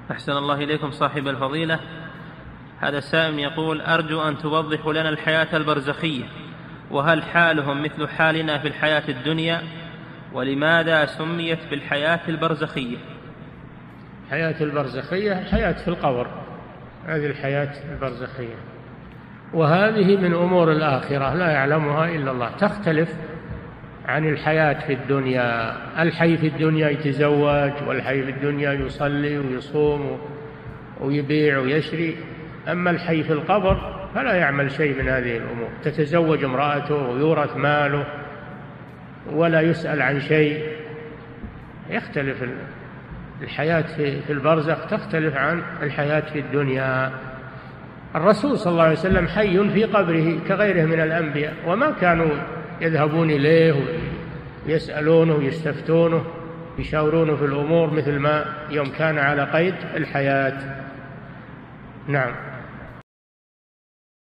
أحسن الله إليكم صاحب الفضيلة. هذا السائل يقول: أرجو أن توضحوا لنا الحياة البرزخية، وهل حالهم مثل حالنا في الحياة الدنيا؟ ولماذا سميت بالحياة البرزخية؟ الحياة البرزخية حياة في القبر، هذه الحياة البرزخية، وهذه من أمور الآخرة لا يعلمها إلا الله، تختلف عن الحياة في الدنيا. الحي في الدنيا يتزوج، والحي في الدنيا يصلي ويصوم ويبيع ويشري، أما الحي في القبر فلا يعمل شيء من هذه الأمور، تتزوج امرأته ويورث ماله ولا يسأل عن شيء. يختلف الحياة في البرزخ، تختلف عن الحياة في الدنيا. الرسول صلى الله عليه وسلم حي في قبره كغيره من الأنبياء، وما كانوا يذهبون إليه ويسألونه ويستفتونه يشاورونه في الأمور مثل ما يوم كان على قيد الحياة. نعم.